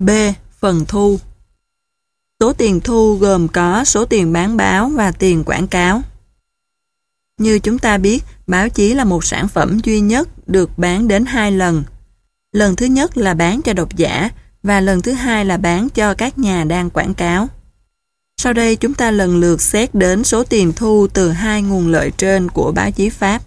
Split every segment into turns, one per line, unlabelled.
B. Phần thu. Số tiền thu gồm có số tiền bán báo và tiền quảng cáo. Như chúng ta biết, báo chí là một sản phẩm duy nhất được bán đến 2 lần. Lần thứ nhất là bán cho độc giả và lần thứ hai là bán cho các nhà đang quảng cáo. Sau đây chúng ta lần lượt xét đến số tiền thu từ hai nguồn lợi trên của báo chí Pháp.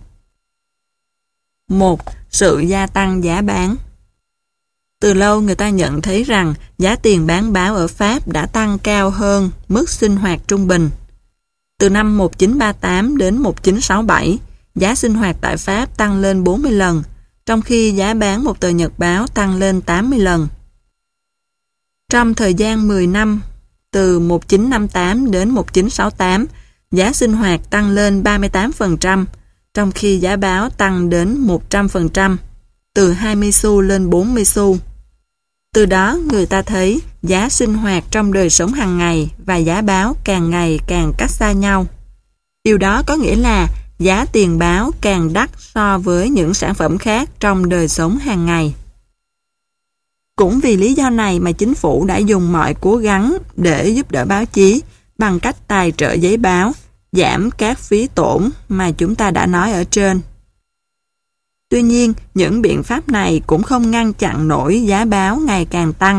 1. Sự gia tăng giá bán. Từ lâu người ta nhận thấy rằng giá tiền bán báo ở Pháp đã tăng cao hơn mức sinh hoạt trung bình. Từ năm 1938 đến 1967, giá sinh hoạt tại Pháp tăng lên 40 lần, trong khi giá bán một tờ nhật báo tăng lên 80 lần. Trong thời gian 10 năm, từ 1958 đến 1968, giá sinh hoạt tăng lên 38%, trong khi giá báo tăng đến 100%, từ 20 xu lên 40 xu. Từ đó người ta thấy giá sinh hoạt trong đời sống hàng ngày và giá báo càng ngày càng cách xa nhau. Điều đó có nghĩa là giá tiền báo càng đắt so với những sản phẩm khác trong đời sống hàng ngày. Cũng vì lý do này mà chính phủ đã dùng mọi cố gắng để giúp đỡ báo chí bằng cách tài trợ giấy báo, giảm các phí tổn mà chúng ta đã nói ở trên. Tuy nhiên, những biện pháp này cũng không ngăn chặn nổi giá báo ngày càng tăng.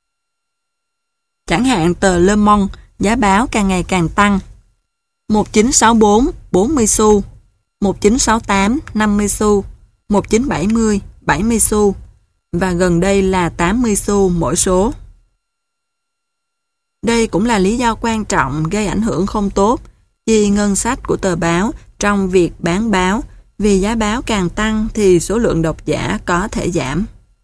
Chẳng hạn tờ Le Monde, giá báo càng ngày càng tăng. 1964, 40 xu, 1968, 50 xu, 1970, 70 xu, và gần đây là 80 xu mỗi số. Đây cũng là lý do quan trọng gây ảnh hưởng không tốt chi ngân sách của tờ báo trong việc bán báo, vì giá báo càng tăng thì số lượng độc giả có thể giảm.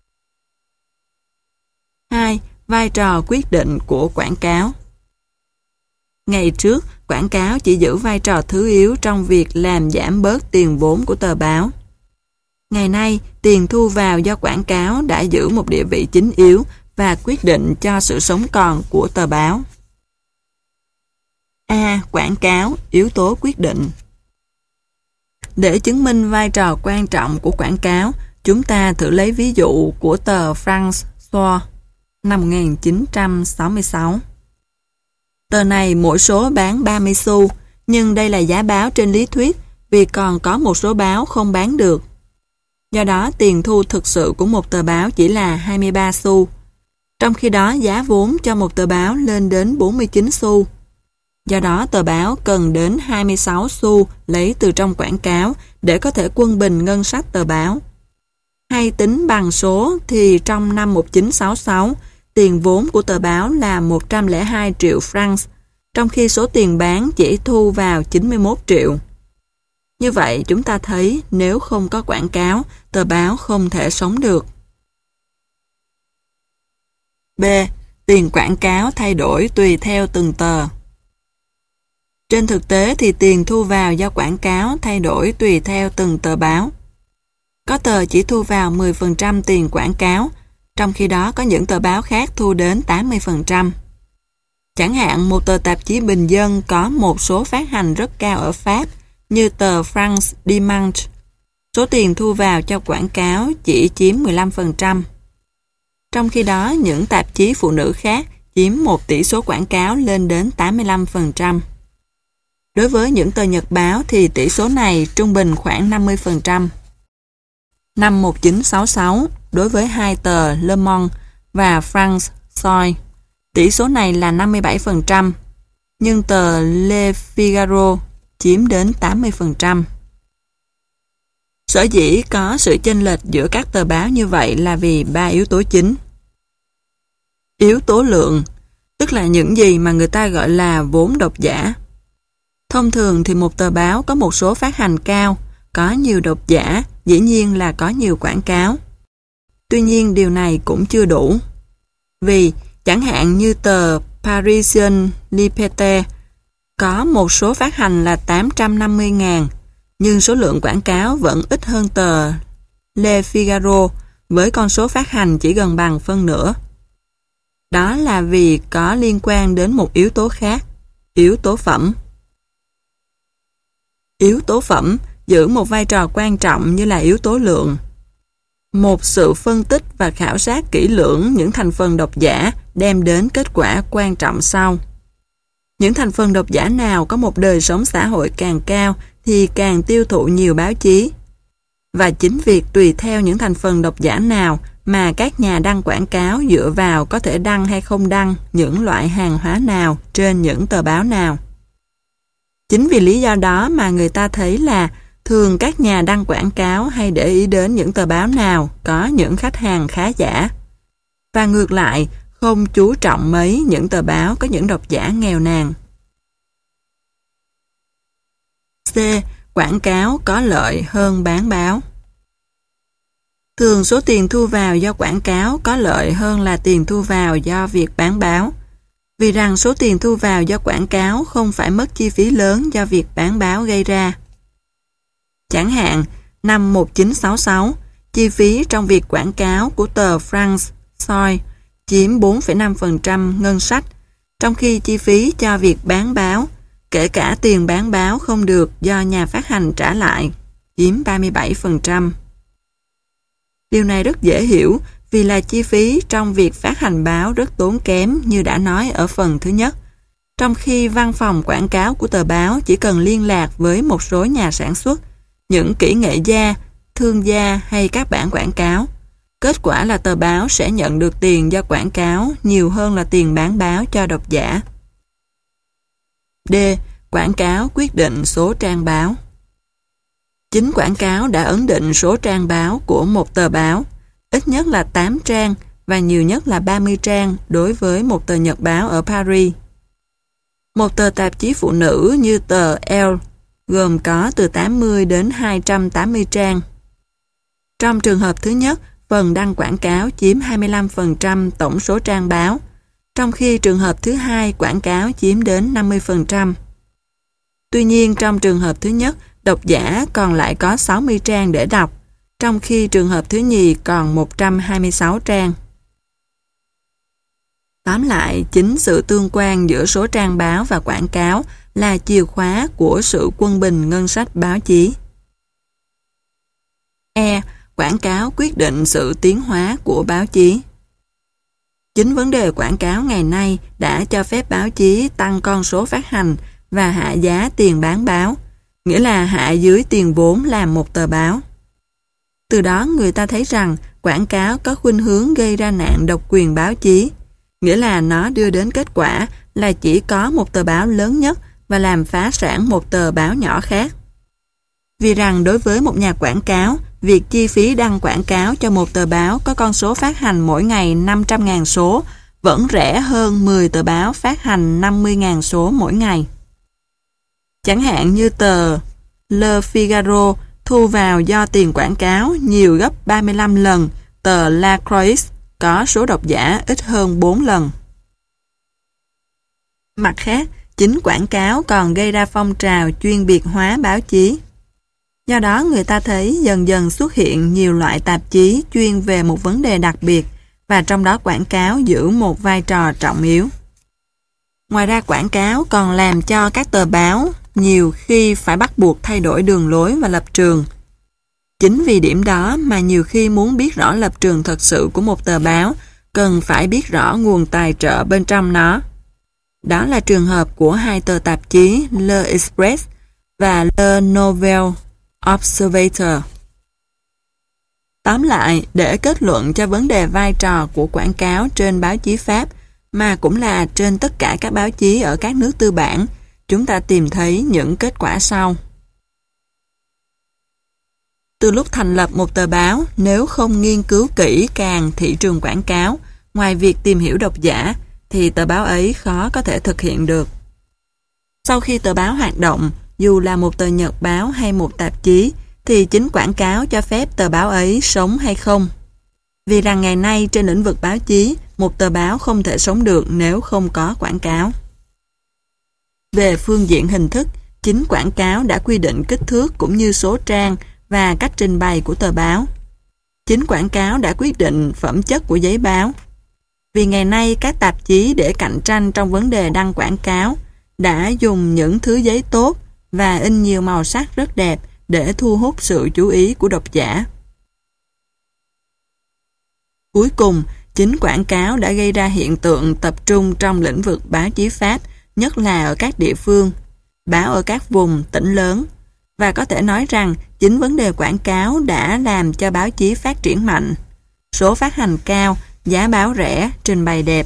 2. Vai trò quyết định của quảng cáo. Ngày trước, quảng cáo chỉ giữ vai trò thứ yếu trong việc làm giảm bớt tiền vốn của tờ báo. Ngày nay, tiền thu vào do quảng cáo đã giữ một địa vị chính yếu và quyết định cho sự sống còn của tờ báo. A. Quảng cáo, yếu tố quyết định. Để chứng minh vai trò quan trọng của quảng cáo, chúng ta thử lấy ví dụ của tờ François năm 1966. Tờ này mỗi số bán 30 xu, nhưng đây là giá báo trên lý thuyết vì còn có một số báo không bán được. Do đó, tiền thu thực sự của một tờ báo chỉ là 23 xu. Trong khi đó, giá vốn cho một tờ báo lên đến 49 xu. Do đó, tờ báo cần đến 26 xu lấy từ trong quảng cáo để có thể quân bình ngân sách tờ báo. Hay tính bằng số thì trong năm 1966, tiền vốn của tờ báo là 102 triệu franc, trong khi số tiền bán chỉ thu vào 91 triệu. Như vậy, chúng ta thấy nếu không có quảng cáo, tờ báo không thể sống được. B. Tiền quảng cáo thay đổi tùy theo từng tờ. Trên thực tế thì tiền thu vào do quảng cáo thay đổi tùy theo từng tờ báo. Có tờ chỉ thu vào 10% tiền quảng cáo, trong khi đó có những tờ báo khác thu đến 80%. Chẳng hạn một tờ tạp chí bình dân có một số phát hành rất cao ở Pháp, như tờ France Dimanche. Số tiền thu vào cho quảng cáo chỉ chiếm 15%. Trong khi đó, những tạp chí phụ nữ khác chiếm một tỷ số quảng cáo lên đến 85%. Đối với những tờ nhật báo thì tỷ số này trung bình khoảng 50%. Năm 1966, đối với hai tờ Le Monde và France Soi, tỷ số này là 57%, nhưng tờ Le Figaro chiếm đến 80%. Sở dĩ có sự chênh lệch giữa các tờ báo như vậy là vì 3 yếu tố chính. Yếu tố lượng, tức là những gì mà người ta gọi là vốn độc giả. Thông thường thì một tờ báo có một số phát hành cao, có nhiều độc giả, dĩ nhiên là có nhiều quảng cáo. Tuy nhiên điều này cũng chưa đủ. Vì, chẳng hạn như tờ Parisien Liberté có một số phát hành là 850.000, nhưng số lượng quảng cáo vẫn ít hơn tờ Le Figaro với con số phát hành chỉ gần bằng phân nửa. Đó là vì có liên quan đến một yếu tố khác, yếu tố phẩm. Yếu tố phẩm giữ một vai trò quan trọng như là yếu tố lượng. Một sự phân tích và khảo sát kỹ lưỡng những thành phần độc giả đem đến kết quả quan trọng sau. Những thành phần độc giả nào có một đời sống xã hội càng cao thì càng tiêu thụ nhiều báo chí. Và chính việc tùy theo những thành phần độc giả nào mà các nhà đăng quảng cáo dựa vào có thể đăng hay không đăng những loại hàng hóa nào trên những tờ báo nào. Chính vì lý do đó mà người ta thấy là thường các nhà đăng quảng cáo hay để ý đến những tờ báo nào có những khách hàng khá giả. Và ngược lại, không chú trọng mấy những tờ báo có những độc giả nghèo nàn. C. Quảng cáo có lợi hơn bán báo. Thường số tiền thu vào do quảng cáo có lợi hơn là tiền thu vào do việc bán báo. Vì rằng số tiền thu vào do quảng cáo không phải mất chi phí lớn do việc bán báo gây ra. Chẳng hạn, năm 1966, chi phí trong việc quảng cáo của tờ France Soir chiếm 4,5% ngân sách, trong khi chi phí cho việc bán báo, kể cả tiền bán báo không được do nhà phát hành trả lại, chiếm 37%. Điều này rất dễ hiểu vì là chi phí trong việc phát hành báo rất tốn kém như đã nói ở phần thứ nhất, trong khi văn phòng quảng cáo của tờ báo chỉ cần liên lạc với một số nhà sản xuất, những kỹ nghệ gia, thương gia hay các bản quảng cáo. Kết quả là tờ báo sẽ nhận được tiền do quảng cáo nhiều hơn là tiền bán báo cho độc giả. D. Quảng cáo quyết định số trang báo. Chính quảng cáo đã ấn định số trang báo của một tờ báo, ít nhất là 8 trang và nhiều nhất là 30 trang đối với một tờ nhật báo ở Paris. Một tờ tạp chí phụ nữ như tờ Elle gồm có từ 80 đến 280 trang. Trong trường hợp thứ nhất, phần đăng quảng cáo chiếm 25% tổng số trang báo, trong khi trường hợp thứ hai quảng cáo chiếm đến 50%. Tuy nhiên, trong trường hợp thứ nhất, độc giả còn lại có 60 trang để đọc, trong khi trường hợp thứ nhì còn 126 trang. Tóm lại, chính sự tương quan giữa số trang báo và quảng cáo là chìa khóa của sự quân bình ngân sách báo chí. E. Quảng cáo quyết định sự tiến hóa của báo chí. Chính vấn đề quảng cáo ngày nay đã cho phép báo chí tăng con số phát hành và hạ giá tiền bán báo, nghĩa là hạ dưới tiền vốn làm một tờ báo. Từ đó người ta thấy rằng quảng cáo có khuynh hướng gây ra nạn độc quyền báo chí, nghĩa là nó đưa đến kết quả là chỉ có một tờ báo lớn nhất và làm phá sản một tờ báo nhỏ khác. Vì rằng đối với một nhà quảng cáo, việc chi phí đăng quảng cáo cho một tờ báo có con số phát hành mỗi ngày 500.000 số vẫn rẻ hơn 10 tờ báo phát hành 50.000 số mỗi ngày. Chẳng hạn như tờ Le Figaro thu vào do tiền quảng cáo nhiều gấp 35 lần tờ La Croix có số độc giả ít hơn 4 lần. Mặt khác, chính quảng cáo còn gây ra phong trào chuyên biệt hóa báo chí. Do đó người ta thấy dần dần xuất hiện nhiều loại tạp chí chuyên về một vấn đề đặc biệt và trong đó quảng cáo giữ một vai trò trọng yếu. Ngoài ra quảng cáo còn làm cho các tờ báo nhiều khi phải bắt buộc thay đổi đường lối và lập trường. Chính vì điểm đó mà nhiều khi muốn biết rõ lập trường thật sự của một tờ báo cần phải biết rõ nguồn tài trợ bên trong nó. Đó là trường hợp của hai tờ tạp chí Le Express và Le Nouvel Observateur. Tóm lại, để kết luận cho vấn đề vai trò của quảng cáo trên báo chí Pháp, mà cũng là trên tất cả các báo chí ở các nước tư bản, chúng ta tìm thấy những kết quả sau. Từ lúc thành lập một tờ báo, nếu không nghiên cứu kỹ càng thị trường quảng cáo, ngoài việc tìm hiểu độc giả, thì tờ báo ấy khó có thể thực hiện được. Sau khi tờ báo hoạt động, dù là một tờ nhật báo hay một tạp chí, thì chính quảng cáo cho phép tờ báo ấy sống hay không. Vì rằng ngày nay trên lĩnh vực báo chí, một tờ báo không thể sống được nếu không có quảng cáo. Về phương diện hình thức, chính quảng cáo đã quy định kích thước cũng như số trang và cách trình bày của tờ báo. Chính quảng cáo đã quyết định phẩm chất của giấy báo. Vì ngày nay các tạp chí để cạnh tranh trong vấn đề đăng quảng cáo đã dùng những thứ giấy tốt và in nhiều màu sắc rất đẹp để thu hút sự chú ý của độc giả. Cuối cùng, chính quảng cáo đã gây ra hiện tượng tập trung trong lĩnh vực báo chí Pháp, nhất là ở các địa phương, báo ở các vùng, tỉnh lớn. Và có thể nói rằng, chính vấn đề quảng cáo đã làm cho báo chí phát triển mạnh. Số phát hành cao, giá báo rẻ, trình bày đẹp.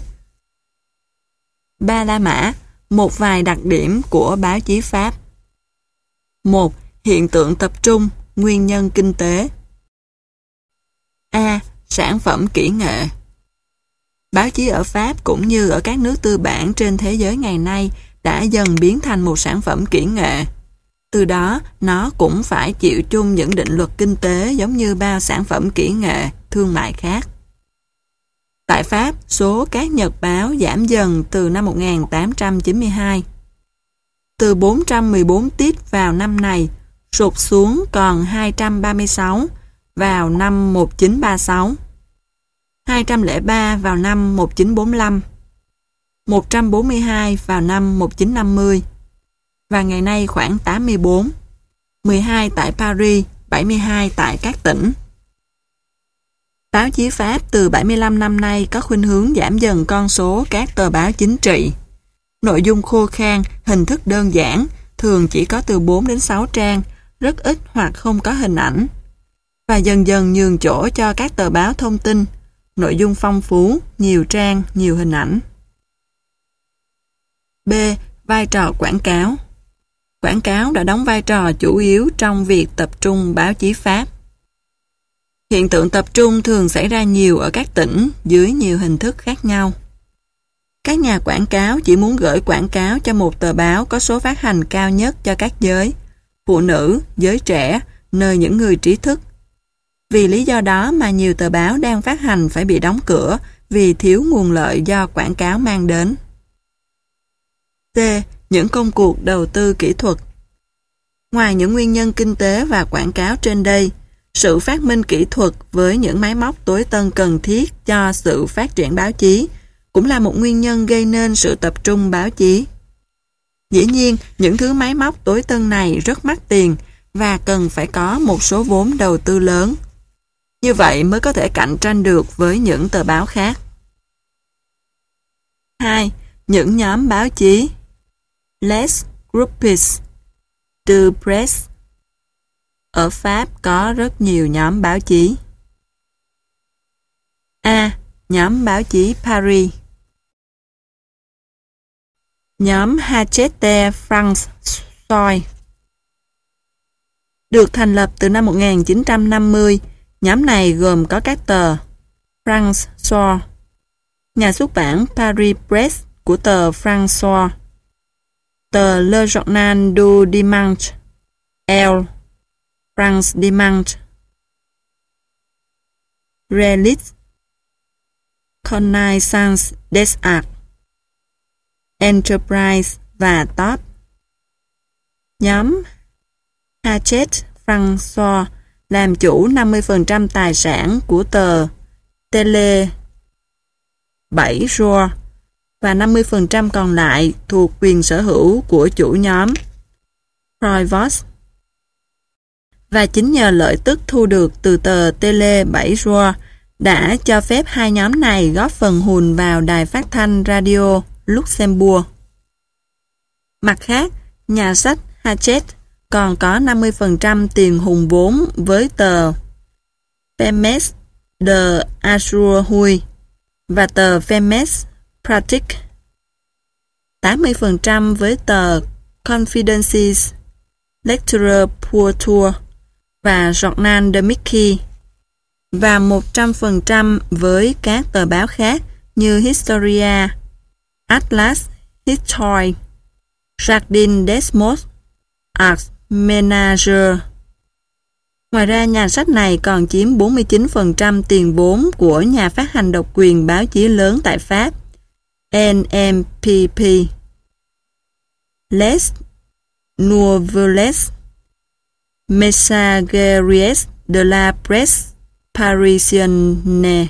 Ba La Mã, một vài đặc điểm của báo chí Pháp. 1. Hiện tượng tập trung, nguyên nhân kinh tế. A. Sản phẩm kỹ nghệ. Báo chí ở Pháp cũng như ở các nước tư bản trên thế giới ngày nay đã dần biến thành một sản phẩm kỹ nghệ. Từ đó, nó cũng phải chịu chung những định luật kinh tế giống như bao sản phẩm kỹ nghệ, thương mại khác. Tại Pháp, số các nhật báo giảm dần từ năm 1892. Từ 414 tiết vào năm này, sụt xuống còn 236 vào năm 1936, 203 vào năm 1945, 142 vào năm 1950, và ngày nay khoảng 84, 12 tại Paris, 72 tại các tỉnh. Báo chí Pháp từ 75 năm nay có khuynh hướng giảm dần con số các tờ báo chính trị. Nội dung khô khan, hình thức đơn giản, thường chỉ có từ 4 đến 6 trang, rất ít hoặc không có hình ảnh. Và dần dần nhường chỗ cho các tờ báo thông tin, nội dung phong phú, nhiều trang, nhiều hình ảnh. B. Vai trò quảng cáo. Quảng cáo đã đóng vai trò chủ yếu trong việc tập trung báo chí Pháp. Hiện tượng tập trung thường xảy ra nhiều ở các tỉnh dưới nhiều hình thức khác nhau. Các nhà quảng cáo chỉ muốn gửi quảng cáo cho một tờ báo có số phát hành cao nhất cho các giới, phụ nữ, giới trẻ, nơi những người trí thức. Vì lý do đó mà nhiều tờ báo đang phát hành phải bị đóng cửa vì thiếu nguồn lợi do quảng cáo mang đến. C. Những công cuộc đầu tư kỹ thuật. Ngoài những nguyên nhân kinh tế và quảng cáo trên đây, sự phát minh kỹ thuật với những máy móc tối tân cần thiết cho sự phát triển báo chí cũng là một nguyên nhân gây nên sự tập trung báo chí. Dĩ nhiên, những thứ máy móc tối tân này rất mắc tiền và cần phải có một số vốn đầu tư lớn. Như vậy mới có thể cạnh tranh được với những tờ báo khác. 2. Những nhóm báo chí. Les groupes de presse. Ở Pháp có rất nhiều nhóm báo chí. A. Nhóm báo chí Paris. Nhóm Hachette François. Được thành lập từ năm 1950, nhóm này gồm có các tờ François, nhà xuất bản Paris Press của tờ François, tờ Le Journal du Dimanche, Elle, France Dimanche, Reliques, Connaissance des Arts, Enterprise và Top. Nhóm Hachette François làm chủ 50% tài sản của tờ Télé 7 Jours và 50% còn lại thuộc quyền sở hữu của chủ nhóm Provost. Và chính nhờ lợi tức thu được từ tờ Télé 7 Jours đã cho phép hai nhóm này góp phần hùn vào đài phát thanh radio Luxembourg. Mặt khác, nhà sách Hachette còn có 50% tiền hùn vốn với tờ Femmes de Ajourhui và tờ Femmes Pratique, 80% với tờ Confidences, Lecture pour Tour và Journal de Mickey, và 100% với các tờ báo khác như Historia, Atlas History, Jardin des Mots, Ars Ménager. Ngoài ra, nhà sách này còn chiếm 49% tiền vốn của nhà phát hành độc quyền báo chí lớn tại Pháp, NMPP. Les Nouvelles Messageries de la Presse Parisienne.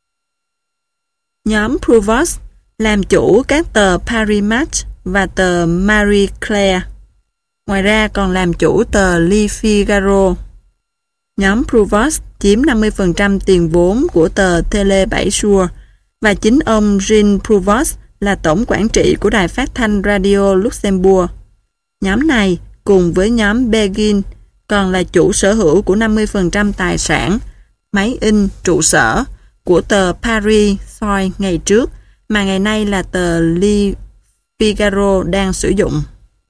Nhóm Provost làm chủ các tờ Paris Match và tờ Marie Claire. Ngoài ra còn làm chủ tờ Le Figaro. Nhóm Provost chiếm 50% tiền vốn của tờ Tele 7 Jours và chính ông Jean Provost là tổng quản trị của đài phát thanh Radio Luxembourg. Nhóm này cùng với nhóm Begin còn là chủ sở hữu của 50% tài sản, máy in, trụ sở của tờ Paris Soi ngày trước mà ngày nay là tờ Le Figaro đang sử dụng.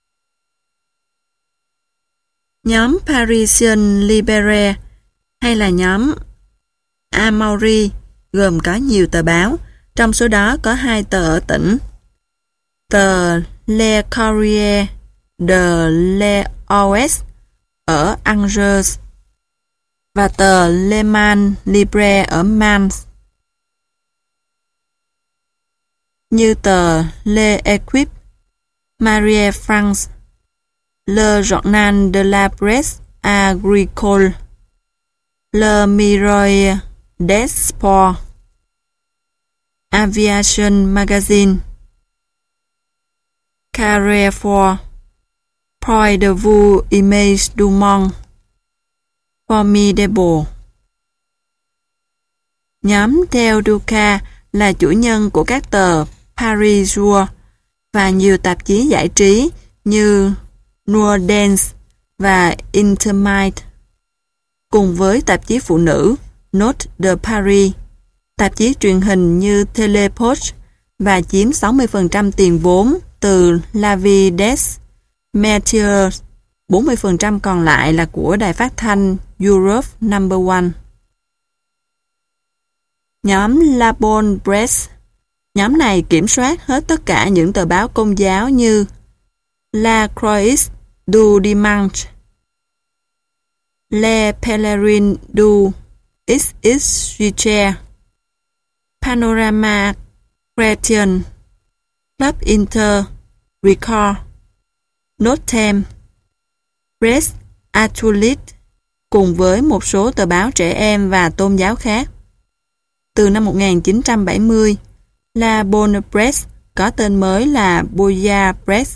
Nhóm Parisien Libéré hay là nhóm Amaury gồm có nhiều tờ báo, trong số đó có 2 tờ ở tỉnh. Tờ Le Courrier de l'Ouest ở Angers và tờ Le Mans Libre ở Mans. Như tờ Le Equipe, Marie France, Le Journal de la Presse Agricole, Le Miroir des Sports, Aviation Magazine, Carrefour, Point de Vue Image du Monde, Formidable. Nhóm Del Duca là chủ nhân của các tờ Paris Jour và nhiều tạp chí giải trí như Noir Dance và Intermite, cùng với tạp chí phụ nữ Note de Paris, tạp chí truyền hình như Telepoche và chiếm 60% tiền vốn từ La Vie des Métiers, 40% còn lại là của đài phát thanh Europe No. 1. Nhóm La Bonne Presse. Nhóm này kiểm soát hết tất cả những tờ báo công giáo như La Croix du Dimanche, Le Pèlerin du Israël, Panorama Chrétien, Club Inter, Record, Notem, Presse Catholique, cùng với một số tờ báo trẻ em và tôn giáo khác. Từ năm 1970, La Bonne Presse có tên mới là Boya Presse.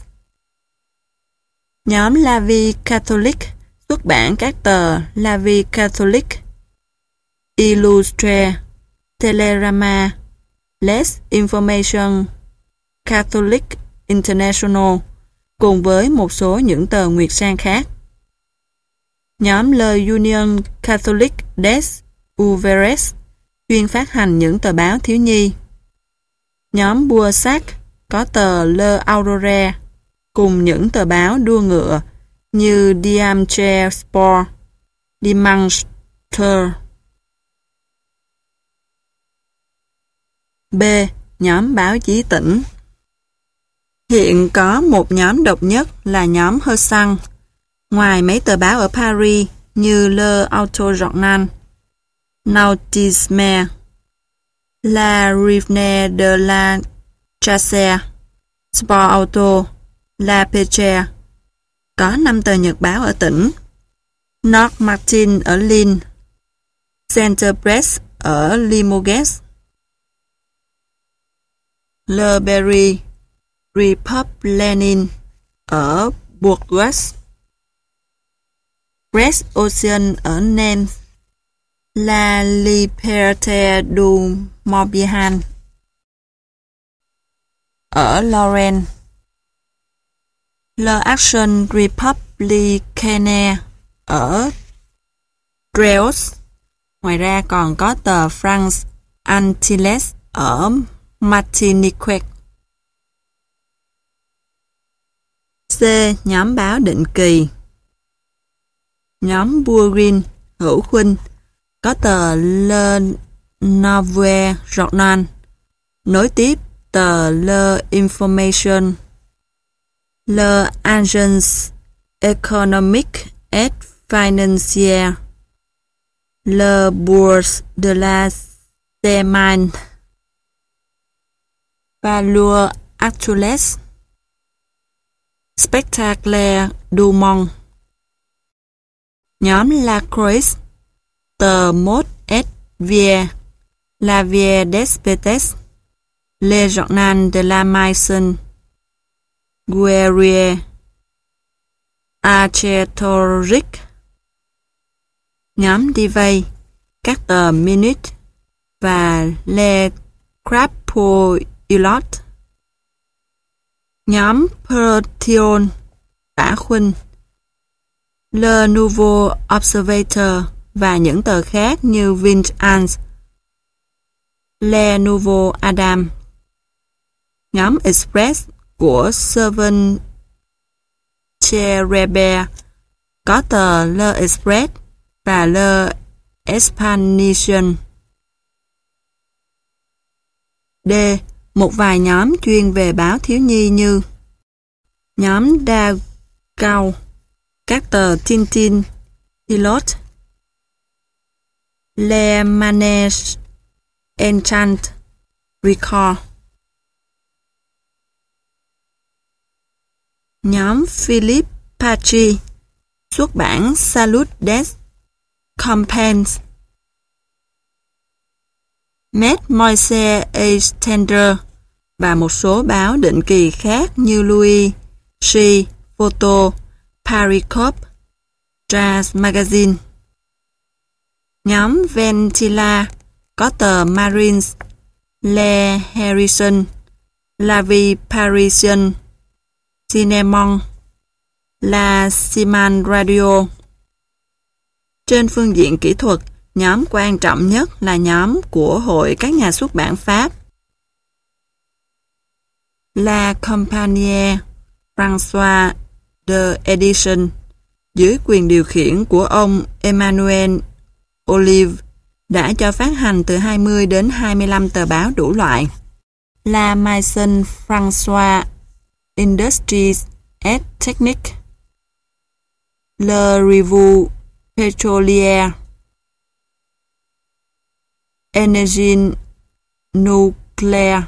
Nhóm La Vie Catholique xuất bản các tờ La Vie Catholique, Illustré, Telerama, Les Information Catholique International, cùng với một số những tờ nguyệt sang khác. Nhóm Le Union Catholique des Ouvriers chuyên phát hành những tờ báo thiếu nhi. Nhóm Boursac có tờ Le Aurore cùng những tờ báo đua ngựa như Dimanche Sport, Dimanche Tour. B. Nhóm báo chí tỉnh. Hiện có một nhóm độc nhất là nhóm Hersan. Ngoài mấy tờ báo ở Paris như Le Auto Journal, Nautisme, La Revue de la Chasse, Sport Auto, La Peche, có 5 tờ nhật báo ở tỉnh: Nord Martin ở Lille, Center Press ở Limoges, Le Berry, Republicain ở Bourgogne, Presse Ocean ở Nantes, La Liberté du Morbihan ở Lorraine, Le Action Républicaine ở Dreos. Ngoài ra còn có tờ France Antilles ở Martinique. C. Nhóm báo định kỳ. Nhóm Bourgogne hữu khuynh có tờ Le Nouveau Journal, nối tiếp tờ Le Information, Le Agence Économique et Financière, Le Bourse de la Semaine, Valeurs Actuelles, Spectacle du Monde. Nhóm La Croix, tờ Mode et Vie, La Vie des Petits, Le Journal de la Maison, Guerrier, Archetorique, Nhóm Divay, các tờ Minute và Le Crapoilot. Nhóm Pertion, Tả Khuynh, Le Nouveau Observateur và những tờ khác như Vingt Ans, Le Nouveau Adam. Nhóm Express của Servan Cherebert, có tờ Le Express và Le Expansion. D. Một vài nhóm chuyên về báo thiếu nhi như nhóm Dagao, các tờ Tintin, Pilot, Le Manège, Enchant, Record. Nhóm Philippe Pachi, xuất bản Salut des Campagnes. Maître Moise Extender và một số báo định kỳ khác như Louis, She, Photo, Paris Corp, Jazz Magazine. Nhóm Ventila, có tờ Marines, Le Harrison, La Vie Parisienne, Cinemon, La Siman Radio. Trên phương diện kỹ thuật, nhóm quan trọng nhất là nhóm của Hội các nhà xuất bản Pháp, La Compagnie François de Edition, dưới quyền điều khiển của ông Emmanuel Olive, đã cho phát hành từ 20 đến 25 tờ báo đủ loại. La Maison François Industries et Techniques, Le Revue Pétrolière, Énergie Nucléaire.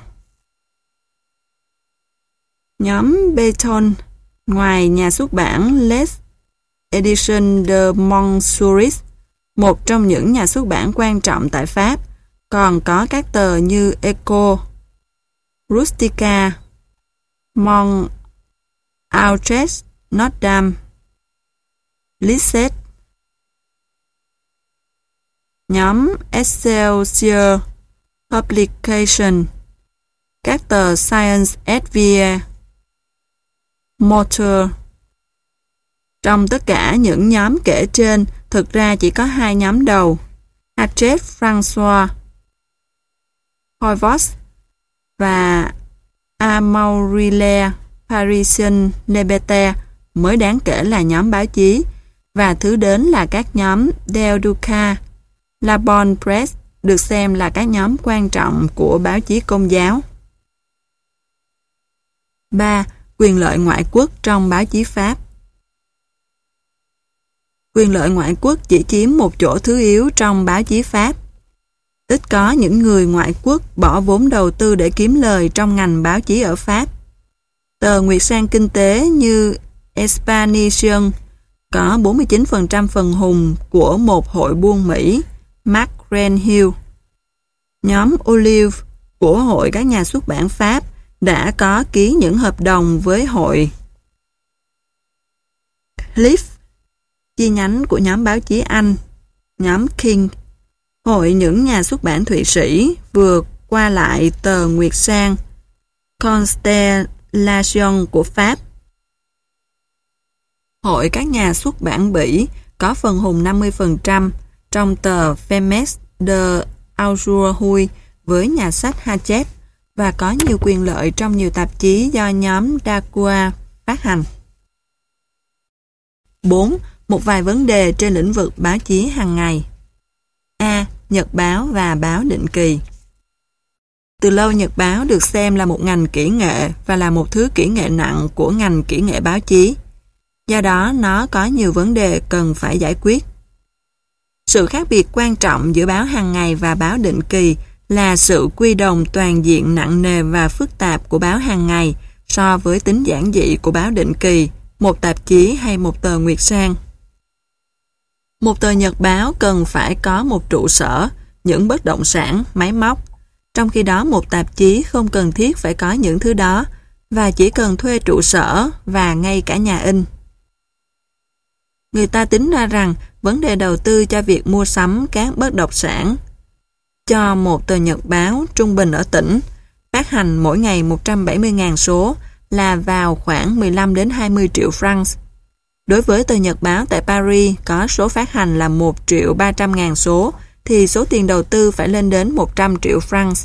Nhóm Beton, ngoài nhà xuất bản Les Editions de Montsouris, một trong những nhà xuất bản quan trọng tại Pháp, còn có các tờ như Echo, Rustica, Mont Outreach, Notre Dame, Lisset. Nhóm Excelsior Publication, các tờ Science et Vie, Motor. Trong tất cả những nhóm kể trên, thực ra chỉ có hai nhóm đầu, Hachette François, Horvoz và Amaurile Parisien Liberté mới đáng kể là nhóm báo chí, và thứ đến là các nhóm Del Duca, La Bonne Presse được xem là các nhóm quan trọng của báo chí Công giáo. 3. Quyền lợi ngoại quốc trong báo chí Pháp. Quyền lợi ngoại quốc chỉ chiếm một chỗ thứ yếu trong báo chí Pháp. Ít có những người ngoại quốc bỏ vốn đầu tư để kiếm lời trong ngành báo chí ở Pháp. Tờ Nguyệt Sang Kinh tế như Expansion có 49% phần hùng của một hội buôn Mỹ, Mark Renhill. Nhóm Olive của Hội các nhà xuất bản Pháp đã có ký những hợp đồng với hội Cliff, chi nhánh của nhóm báo chí Anh, nhóm King, Hội những nhà xuất bản Thụy Sĩ vừa qua lại tờ Nguyệt Sang Constellation của Pháp. Hội các nhà xuất bản Bỉ có phần hùng 50% trong tờ Femmes de Aujourd'hui với nhà sách Hachette và có nhiều quyền lợi trong nhiều tạp chí do nhóm Dacua phát hành. 4. Một vài vấn đề trên lĩnh vực báo chí hàng ngày. A. Nhật báo và báo định kỳ. Từ lâu nhật báo được xem là một ngành kỹ nghệ và là một thứ kỹ nghệ nặng của ngành kỹ nghệ báo chí. Do đó, nó có nhiều vấn đề cần phải giải quyết. Sự khác biệt quan trọng giữa báo hàng ngày và báo định kỳ là sự quy đồng toàn diện nặng nề và phức tạp của báo hàng ngày so với tính giản dị của báo định kỳ, một tạp chí hay một tờ Nguyệt Sang. Một tờ nhật báo cần phải có một trụ sở, những bất động sản, máy móc, trong khi đó một tạp chí không cần thiết phải có những thứ đó và chỉ cần thuê trụ sở và ngay cả nhà in. Người ta tính ra rằng vấn đề đầu tư cho việc mua sắm các bất động sản. Cho một tờ nhật báo trung bình ở tỉnh, phát hành mỗi ngày 170.000 số là vào khoảng 15 đến 20 triệu francs. Đối với tờ nhật báo tại Paris có số phát hành là 1.300.000 số, thì số tiền đầu tư phải lên đến 100 triệu francs.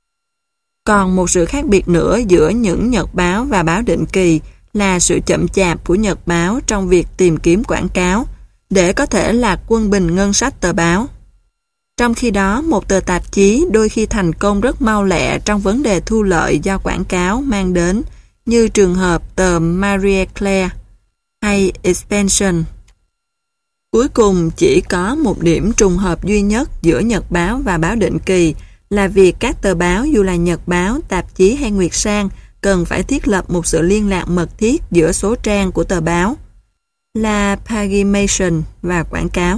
Còn một sự khác biệt nữa giữa những nhật báo và báo định kỳ là sự chậm chạp của nhật báo trong việc tìm kiếm quảng cáo, để có thể là quân bình ngân sách tờ báo. Trong khi đó, một tờ tạp chí đôi khi thành công rất mau lẹ trong vấn đề thu lợi do quảng cáo mang đến, như trường hợp tờ Marie Claire hay Expansion. Cuối cùng, chỉ có một điểm trùng hợp duy nhất giữa nhật báo và báo định kỳ là việc các tờ báo, dù là nhật báo, tạp chí hay nguyệt sang, cần phải thiết lập một sự liên lạc mật thiết giữa số trang của tờ báo là pagination và quảng cáo.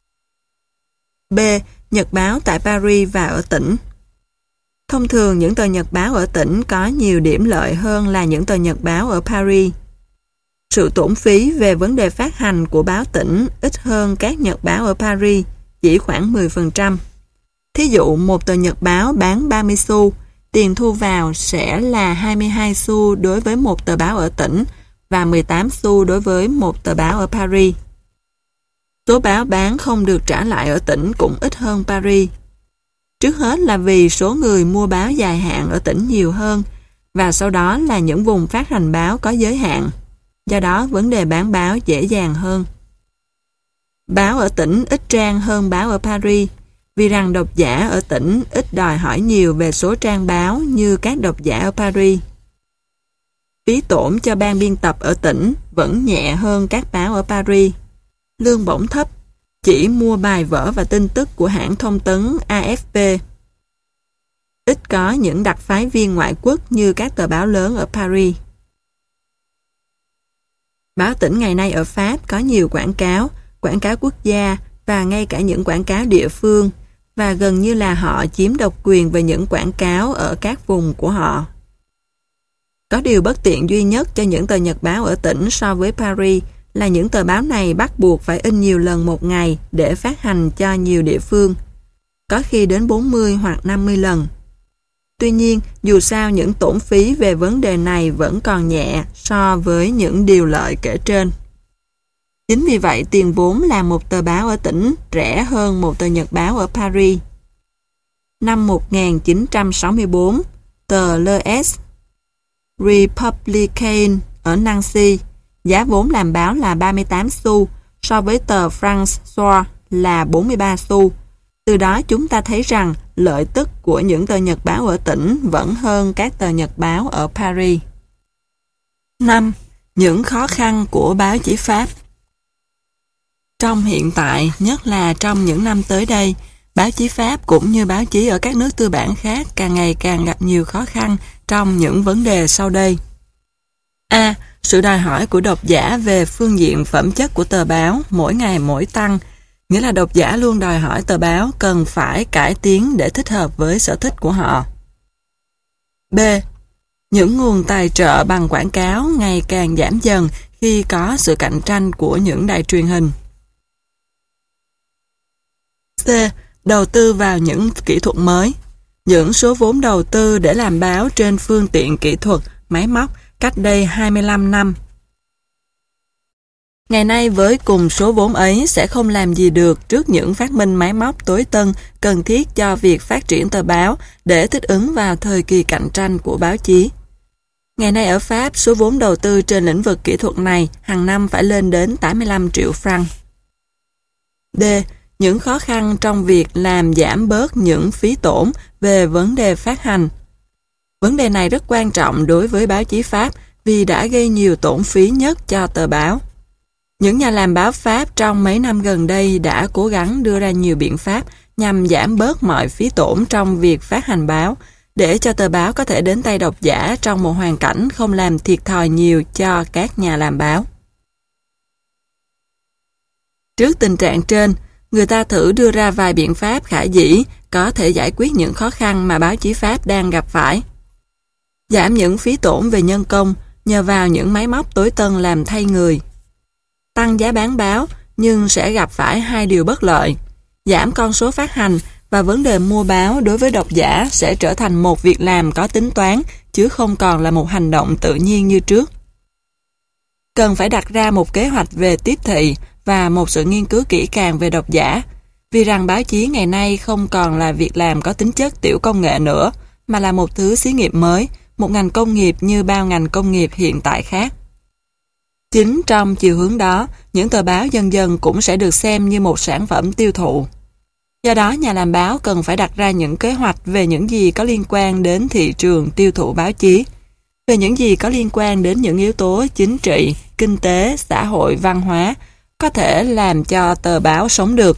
B. Nhật báo tại Paris và ở tỉnh. Thông thường, những tờ nhật báo ở tỉnh có nhiều điểm lợi hơn là những tờ nhật báo ở Paris. Sự tổn phí về vấn đề phát hành của báo tỉnh ít hơn các nhật báo ở Paris, chỉ khoảng 10%. Thí dụ, một tờ nhật báo bán 30 xu, tiền thu vào sẽ là 22 xu đối với một tờ báo ở tỉnh và 18 xu đối với một tờ báo ở Paris. Số báo bán không được trả lại ở tỉnh cũng ít hơn Paris. Trước hết là vì số người mua báo dài hạn ở tỉnh nhiều hơn, và sau đó là những vùng phát hành báo có giới hạn. Do đó, vấn đề bán báo dễ dàng hơn. Báo ở tỉnh ít trang hơn báo ở Paris, vì rằng độc giả ở tỉnh ít đòi hỏi nhiều về số trang báo như các độc giả ở Paris. Phí tổn cho ban biên tập ở tỉnh vẫn nhẹ hơn các báo ở Paris. Lương bổng thấp, chỉ mua bài vở và tin tức của hãng thông tấn AFP. Ít có những đặc phái viên ngoại quốc như các tờ báo lớn ở Paris. Báo tỉnh ngày nay ở Pháp có nhiều quảng cáo quốc gia và ngay cả những quảng cáo địa phương, và gần như là họ chiếm độc quyền về những quảng cáo ở các vùng của họ. Có điều bất tiện duy nhất cho những tờ nhật báo ở tỉnh so với Paris là những tờ báo này bắt buộc phải in nhiều lần một ngày để phát hành cho nhiều địa phương, có khi đến 40 hoặc 50 lần. Tuy nhiên, dù sao những tổn phí về vấn đề này vẫn còn nhẹ so với những điều lợi kể trên. Chính vì vậy, tiền vốn làm một tờ báo ở tỉnh rẻ hơn một tờ nhật báo ở Paris. Năm 1964, tờ Les Républicains ở Nancy, giá vốn làm báo là 38 xu, so với tờ François là 43 xu. Từ đó chúng ta thấy rằng lợi tức của những tờ nhật báo ở tỉnh vẫn hơn các tờ nhật báo ở Paris. 5. Những khó khăn của báo chí Pháp. Trong hiện tại, nhất là trong những năm tới đây, báo chí Pháp cũng như báo chí ở các nước tư bản khác càng ngày càng gặp nhiều khó khăn trong những vấn đề sau đây. A. Sự đòi hỏi của độc giả về phương diện phẩm chất của tờ báo mỗi ngày mỗi tăng, nghĩa là độc giả luôn đòi hỏi tờ báo cần phải cải tiến để thích hợp với sở thích của họ. B. Những nguồn tài trợ bằng quảng cáo ngày càng giảm dần khi có sự cạnh tranh của những đài truyền hình. C. Đầu tư vào những kỹ thuật mới. Những số vốn đầu tư để làm báo trên phương tiện kỹ thuật, máy móc cách đây 25 năm. Ngày nay với cùng số vốn ấy sẽ không làm gì được trước những phát minh máy móc tối tân cần thiết cho việc phát triển tờ báo để thích ứng vào thời kỳ cạnh tranh của báo chí. Ngày nay ở Pháp, số vốn đầu tư trên lĩnh vực kỹ thuật này hàng năm phải lên đến 85 triệu franc. D. Những khó khăn trong việc làm giảm bớt những phí tổn về vấn đề phát hành. Vấn đề này rất quan trọng đối với báo chí Pháp vì đã gây nhiều tổn phí nhất cho tờ báo. Những nhà làm báo Pháp trong mấy năm gần đây đã cố gắng đưa ra nhiều biện pháp nhằm giảm bớt mọi phí tổn trong việc phát hành báo, để cho tờ báo có thể đến tay độc giả trong một hoàn cảnh không làm thiệt thòi nhiều cho các nhà làm báo. Trước tình trạng trên, người ta thử đưa ra vài biện pháp khả dĩ có thể giải quyết những khó khăn mà báo chí Pháp đang gặp phải. Giảm những phí tổn về nhân công nhờ vào những máy móc tối tân làm thay người. Tăng giá bán báo nhưng sẽ gặp phải hai điều bất lợi. Giảm con số phát hành và vấn đề mua báo đối với độc giả sẽ trở thành một việc làm có tính toán, chứ không còn là một hành động tự nhiên như trước. Cần phải đặt ra một kế hoạch về tiếp thị và một sự nghiên cứu kỹ càng về độc giả, vì rằng báo chí ngày nay không còn là việc làm có tính chất tiểu công nghệ nữa, mà là một thứ xí nghiệp mới, một ngành công nghiệp như bao ngành công nghiệp hiện tại khác. Chính trong chiều hướng đó, những tờ báo dần dần cũng sẽ được xem như một sản phẩm tiêu thụ. Do đó, nhà làm báo cần phải đặt ra những kế hoạch về những gì có liên quan đến thị trường tiêu thụ báo chí, về những gì có liên quan đến những yếu tố chính trị, kinh tế, xã hội, văn hóa, có thể làm cho tờ báo sống được.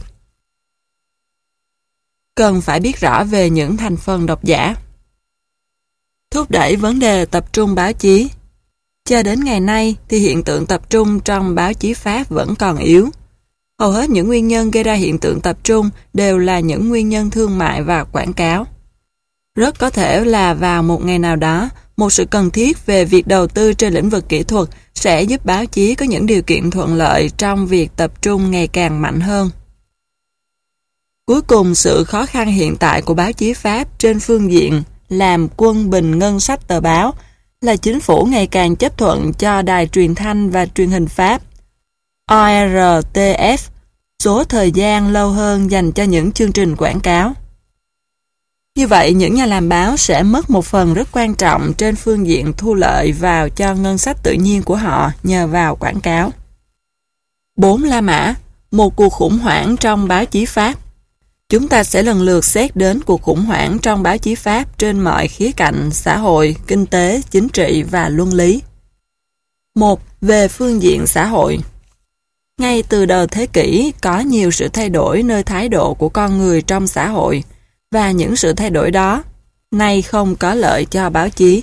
Cần phải biết rõ về những thành phần độc giả. Thúc đẩy vấn đề tập trung báo chí. Cho đến ngày nay thì hiện tượng tập trung trong báo chí Pháp vẫn còn yếu. Hầu hết những nguyên nhân gây ra hiện tượng tập trung đều là những nguyên nhân thương mại và quảng cáo. Rất có thể là vào một ngày nào đó, một sự cần thiết về việc đầu tư trên lĩnh vực kỹ thuật sẽ giúp báo chí có những điều kiện thuận lợi trong việc tập trung ngày càng mạnh hơn. Cuối cùng, sự khó khăn hiện tại của báo chí Pháp trên phương diện làm quân bình ngân sách tờ báo là chính phủ ngày càng chấp thuận cho đài truyền thanh và truyền hình Pháp ORTF số thời gian lâu hơn dành cho những chương trình quảng cáo. Như vậy, những nhà làm báo sẽ mất một phần rất quan trọng trên phương diện thu lợi vào cho ngân sách tự nhiên của họ nhờ vào quảng cáo. 4 La Mã, một cuộc khủng hoảng trong báo chí Pháp. Chúng ta sẽ lần lượt xét đến cuộc khủng hoảng trong báo chí Pháp trên mọi khía cạnh xã hội, kinh tế, chính trị và luân lý. 1. Về phương diện xã hội. Ngay từ đầu thế kỷ, có nhiều sự thay đổi nơi thái độ của con người trong xã hội, và những sự thay đổi đó nay không có lợi cho báo chí.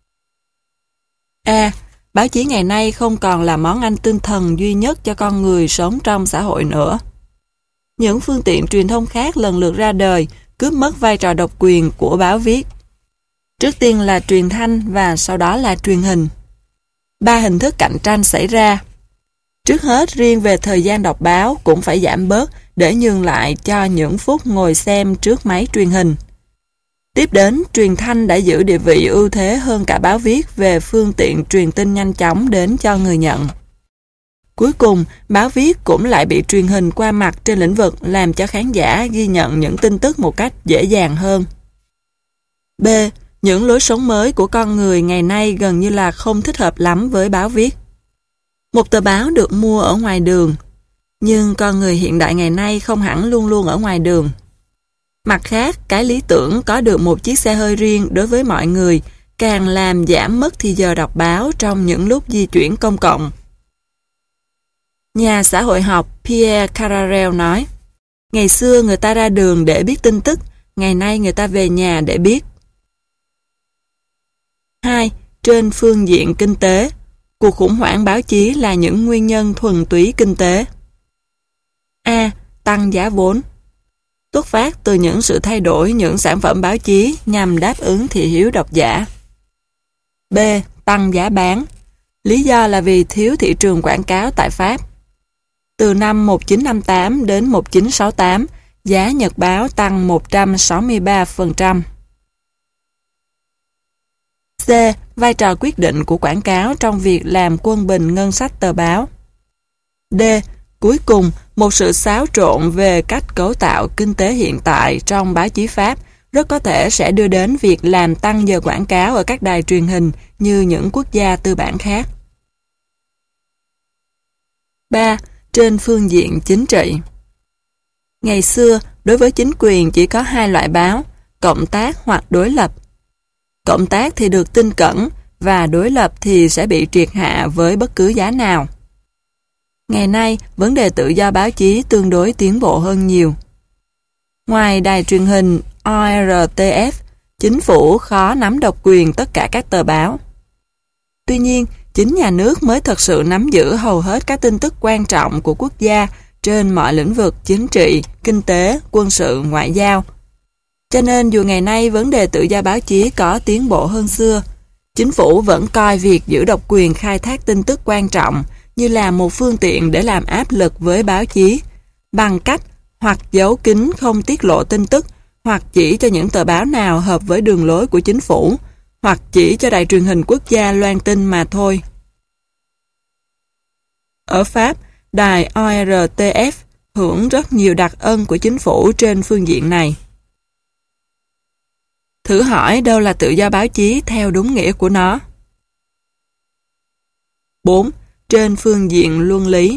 A. Báo chí ngày nay không còn là món ăn tinh thần duy nhất cho con người sống trong xã hội nữa. Những phương tiện truyền thông khác lần lượt ra đời, cướp mất vai trò độc quyền của báo viết. Trước tiên là truyền thanh và sau đó là truyền hình. 3 hình thức cạnh tranh xảy ra. Trước hết, riêng về thời gian đọc báo cũng phải giảm bớt để nhường lại cho những phút ngồi xem trước máy truyền hình. Tiếp đến, truyền thanh đã giữ địa vị ưu thế hơn cả báo viết về phương tiện truyền tin nhanh chóng đến cho người nhận. Cuối cùng, báo viết cũng lại bị truyền hình qua mặt trên lĩnh vực làm cho khán giả ghi nhận những tin tức một cách dễ dàng hơn. B. Những lối sống mới của con người ngày nay gần như là không thích hợp lắm với báo viết. Một tờ báo được mua ở ngoài đường, nhưng con người hiện đại ngày nay không hẳn luôn luôn ở ngoài đường. Mặt khác, cái lý tưởng có được một chiếc xe hơi riêng đối với mọi người càng làm giảm mất thì giờ đọc báo trong những lúc di chuyển công cộng. Nhà xã hội học Pierre Cararel nói, ngày xưa người ta ra đường để biết tin tức, ngày nay người ta về nhà để biết. 2. Trên phương diện kinh tế, cuộc khủng hoảng báo chí là những nguyên nhân thuần túy kinh tế. A. Tăng giá vốn. Xuất phát từ những sự thay đổi những sản phẩm báo chí nhằm đáp ứng thị hiếu độc giả. B. Tăng giá bán. Lý do là vì thiếu thị trường quảng cáo tại Pháp. Từ năm 1958 đến 1968, giá nhật báo tăng 163%. C. Vai trò quyết định của quảng cáo trong việc làm quân bình ngân sách tờ báo. D. Cuối cùng, một sự xáo trộn về cách cấu tạo kinh tế hiện tại trong báo chí Pháp rất có thể sẽ đưa đến việc làm tăng giờ quảng cáo ở các đài truyền hình như những quốc gia tư bản khác. 3. Trên phương diện chính trị. Ngày xưa, đối với chính quyền chỉ có 2 loại báo, cộng tác hoặc đối lập. Cộng tác thì được tin cẩn và đối lập thì sẽ bị triệt hạ với bất cứ giá nào. Ngày nay, vấn đề tự do báo chí tương đối tiến bộ hơn nhiều. Ngoài đài truyền hình ORTF, chính phủ khó nắm độc quyền tất cả các tờ báo. Tuy nhiên, chính nhà nước mới thật sự nắm giữ hầu hết các tin tức quan trọng của quốc gia trên mọi lĩnh vực chính trị, kinh tế, quân sự, ngoại giao. Cho nên dù ngày nay vấn đề tự do báo chí có tiến bộ hơn xưa, chính phủ vẫn coi việc giữ độc quyền khai thác tin tức quan trọng như là một phương tiện để làm áp lực với báo chí, bằng cách hoặc giấu kín không tiết lộ tin tức, hoặc chỉ cho những tờ báo nào hợp với đường lối của chính phủ, hoặc chỉ cho đài truyền hình quốc gia loan tin mà thôi. Ở Pháp, đài ORTF hưởng rất nhiều đặc ân của chính phủ trên phương diện này. Thử hỏi đâu là tự do báo chí theo đúng nghĩa của nó? 4. Trên phương diện luân lý.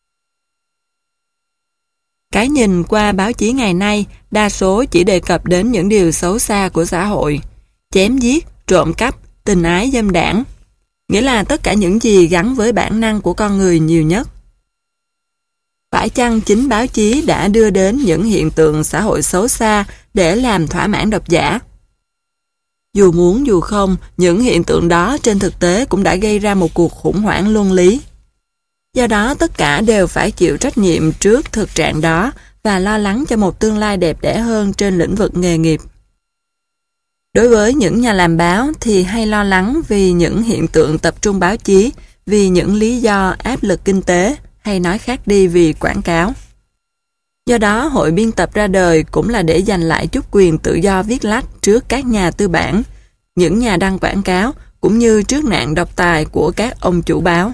Cái nhìn qua báo chí ngày nay đa số chỉ đề cập đến những điều xấu xa của xã hội, chém giết, trộm cắp, tình ái dâm đảng, nghĩa là tất cả những gì gắn với bản năng của con người nhiều nhất. Phải chăng chính báo chí đã đưa đến những hiện tượng xã hội xấu xa để làm thỏa mãn độc giả? Dù muốn dù không, những hiện tượng đó trên thực tế cũng đã gây ra một cuộc khủng hoảng luân lý. Do đó tất cả đều phải chịu trách nhiệm trước thực trạng đó và lo lắng cho một tương lai đẹp đẽ hơn trên lĩnh vực nghề nghiệp. Đối với những nhà làm báo thì hay lo lắng vì những hiện tượng tập trung báo chí, vì những lý do áp lực kinh tế, hay nói khác đi vì quảng cáo. Do đó hội biên tập ra đời cũng là để giành lại chút quyền tự do viết lách trước các nhà tư bản, những nhà đăng quảng cáo, cũng như trước nạn độc tài của các ông chủ báo.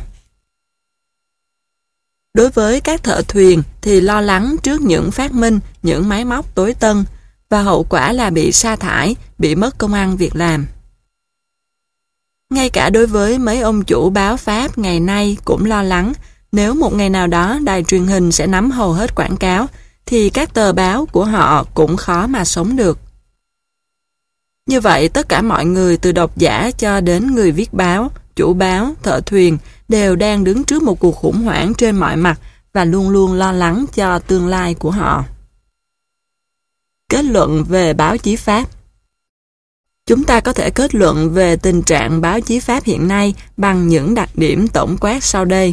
Đối với các thợ thuyền thì lo lắng trước những phát minh, những máy móc tối tân, và hậu quả là bị sa thải, bị mất công ăn việc làm. Ngay cả đối với mấy ông chủ báo Pháp ngày nay cũng lo lắng nếu một ngày nào đó đài truyền hình sẽ nắm hầu hết quảng cáo, thì các tờ báo của họ cũng khó mà sống được. Như vậy, tất cả mọi người từ độc giả cho đến người viết báo, chủ báo, thợ thuyền đều đang đứng trước một cuộc khủng hoảng trên mọi mặt và luôn luôn lo lắng cho tương lai của họ. Kết luận về báo chí Pháp. Chúng ta có thể kết luận về tình trạng báo chí Pháp hiện nay bằng những đặc điểm tổng quát sau đây.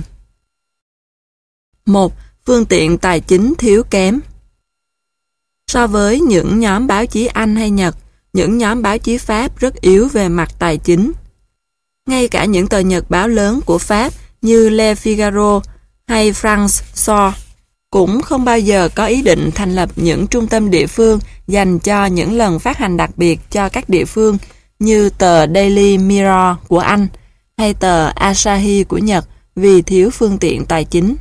1. Phương tiện tài chính thiếu kém. So với những nhóm báo chí Anh hay Nhật, những nhóm báo chí Pháp rất yếu về mặt tài chính. Ngay cả những tờ nhật báo lớn của Pháp như Le Figaro hay France Soir cũng không bao giờ có ý định thành lập những trung tâm địa phương dành cho những lần phát hành đặc biệt cho các địa phương như tờ Daily Mirror của Anh hay tờ Asahi của Nhật vì thiếu phương tiện tài chính.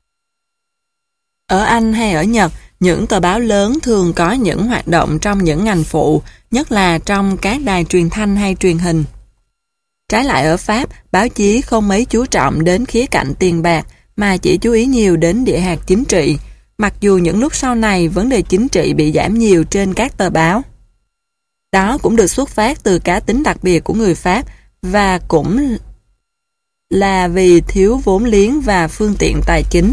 Ở Anh hay ở Nhật, những tờ báo lớn thường có những hoạt động trong những ngành phụ, nhất là trong các đài truyền thanh hay truyền hình. Trái lại ở Pháp, báo chí không mấy chú trọng đến khía cạnh tiền bạc mà chỉ chú ý nhiều đến địa hạt chính trị, mặc dù những lúc sau này vấn đề chính trị bị giảm nhiều trên các tờ báo. Đó cũng được xuất phát từ cá tính đặc biệt của người Pháp và cũng là vì thiếu vốn liếng và phương tiện tài chính.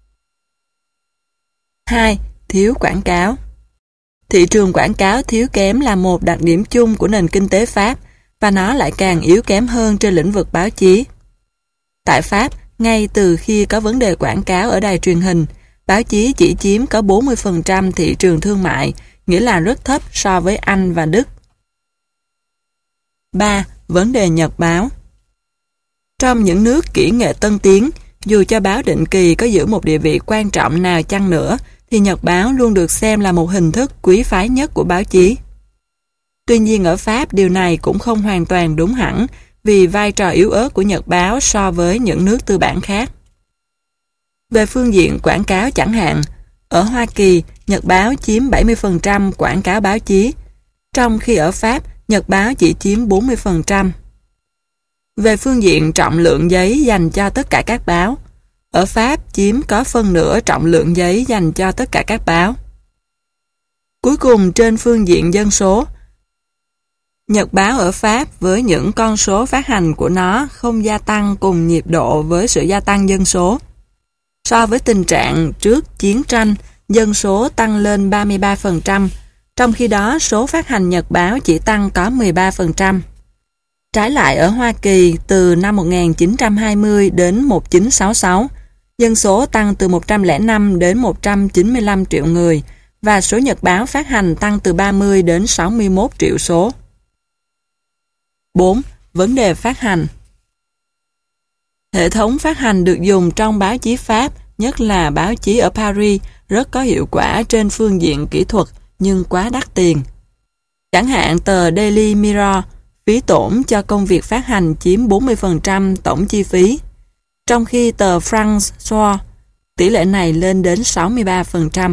2. Thiếu quảng cáo. Thị trường quảng cáo thiếu kém là một đặc điểm chung của nền kinh tế Pháp và nó lại càng yếu kém hơn trên lĩnh vực báo chí. Tại Pháp, ngay từ khi có vấn đề quảng cáo ở đài truyền hình, báo chí chỉ chiếm có 40% thị trường thương mại, nghĩa là rất thấp so với Anh và Đức. 3. Vấn đề nhật báo. Trong những nước kỹ nghệ tân tiến, dù cho báo định kỳ có giữ một địa vị quan trọng nào chăng nữa, thì nhật báo luôn được xem là một hình thức quý phái nhất của báo chí. Tuy nhiên ở Pháp điều này cũng không hoàn toàn đúng hẳn vì vai trò yếu ớt của nhật báo so với những nước tư bản khác. Về phương diện quảng cáo chẳng hạn, ở Hoa Kỳ, nhật báo chiếm 70% quảng cáo báo chí, trong khi ở Pháp, nhật báo chỉ chiếm 40%. Về phương diện trọng lượng giấy dành cho tất cả các báo, ở Pháp chiếm có phân nửa trọng lượng giấy dành cho tất cả các báo. Cuối cùng trên phương diện dân số, nhật báo ở Pháp với những con số phát hành của nó không gia tăng cùng nhịp độ với sự gia tăng dân số. So với tình trạng trước chiến tranh, dân số tăng lên 33%, trong khi đó số phát hành nhật báo chỉ tăng có 13%. Trái lại ở Hoa Kỳ, từ năm 1920 đến 1966, dân số tăng từ 105 đến 195 triệu người và số nhật báo phát hành tăng từ 30 đến 61 triệu số. 4. Vấn đề phát hành. Hệ thống phát hành được dùng trong báo chí Pháp, nhất là báo chí ở Paris, rất có hiệu quả trên phương diện kỹ thuật nhưng quá đắt tiền. Chẳng hạn tờ Daily Mirror, phí tổn cho công việc phát hành chiếm 40% tổng chi phí, trong khi tờ François, tỷ lệ này lên đến 63%.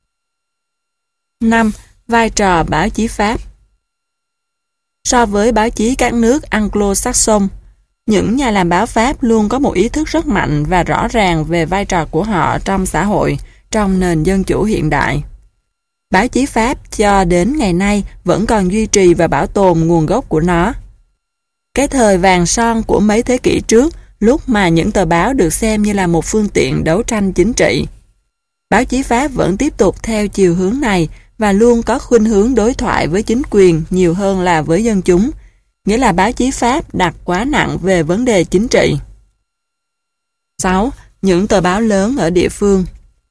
5. Vai trò báo chí Pháp. So với báo chí các nước Anglo-Saxon, những nhà làm báo Pháp luôn có một ý thức rất mạnh và rõ ràng về vai trò của họ trong xã hội, trong nền dân chủ hiện đại. Báo chí Pháp cho đến ngày nay vẫn còn duy trì và bảo tồn nguồn gốc của nó. Cái thời vàng son của mấy thế kỷ trước, lúc mà những tờ báo được xem như là một phương tiện đấu tranh chính trị. Báo chí Pháp vẫn tiếp tục theo chiều hướng này và luôn có khuynh hướng đối thoại với chính quyền nhiều hơn là với dân chúng, nghĩa là báo chí Pháp đặt quá nặng về vấn đề chính trị. 6. Những tờ báo lớn ở địa phương.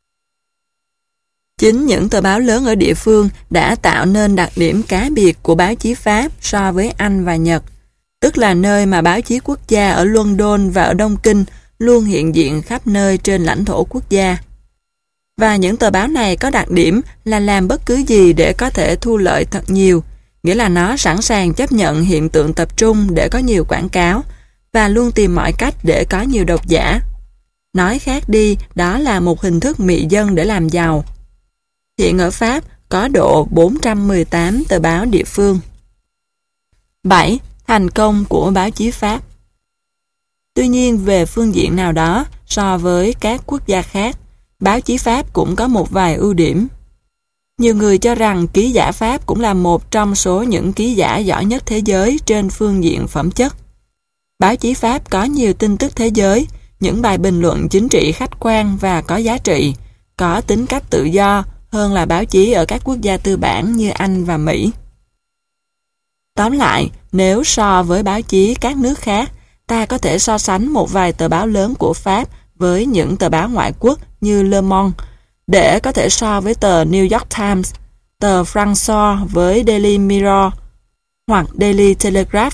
Chính những tờ báo lớn ở địa phương đã tạo nên đặc điểm cá biệt của báo chí Pháp so với Anh và Nhật, tức là nơi mà báo chí quốc gia ở London và ở Đông Kinh luôn hiện diện khắp nơi trên lãnh thổ quốc gia. Và những tờ báo này có đặc điểm là làm bất cứ gì để có thể thu lợi thật nhiều, nghĩa là nó sẵn sàng chấp nhận hiện tượng tập trung để có nhiều quảng cáo và luôn tìm mọi cách để có nhiều độc giả. Nói khác đi, đó là một hình thức mị dân để làm giàu. Hiện ở Pháp có độ 418 tờ báo địa phương. 7. Thành công của báo chí Pháp. Tuy nhiên, về phương diện nào đó, so với các quốc gia khác, báo chí Pháp cũng có một vài ưu điểm. Nhiều người cho rằng ký giả Pháp cũng là một trong số những ký giả giỏi nhất thế giới trên phương diện phẩm chất. Báo chí Pháp có nhiều tin tức thế giới, những bài bình luận chính trị khách quan và có giá trị, có tính cách tự do hơn là báo chí ở các quốc gia tư bản như Anh và Mỹ. Tóm lại, nếu so với báo chí các nước khác, ta có thể so sánh một vài tờ báo lớn của Pháp với những tờ báo ngoại quốc như Le Monde, để có thể so với tờ New York Times, tờ François với Daily Mirror hoặc Daily Telegraph,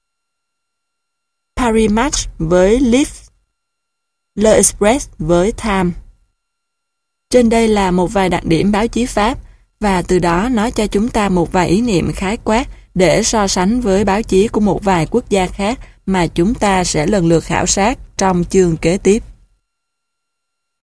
Paris Match với L'Express, L'Express với Time. Trên đây là một vài đặc điểm báo chí Pháp, và từ đó nó cho chúng ta một vài ý niệm khái quát để so sánh với báo chí của một vài quốc gia khác mà chúng ta sẽ lần lượt khảo sát trong chương kế tiếp.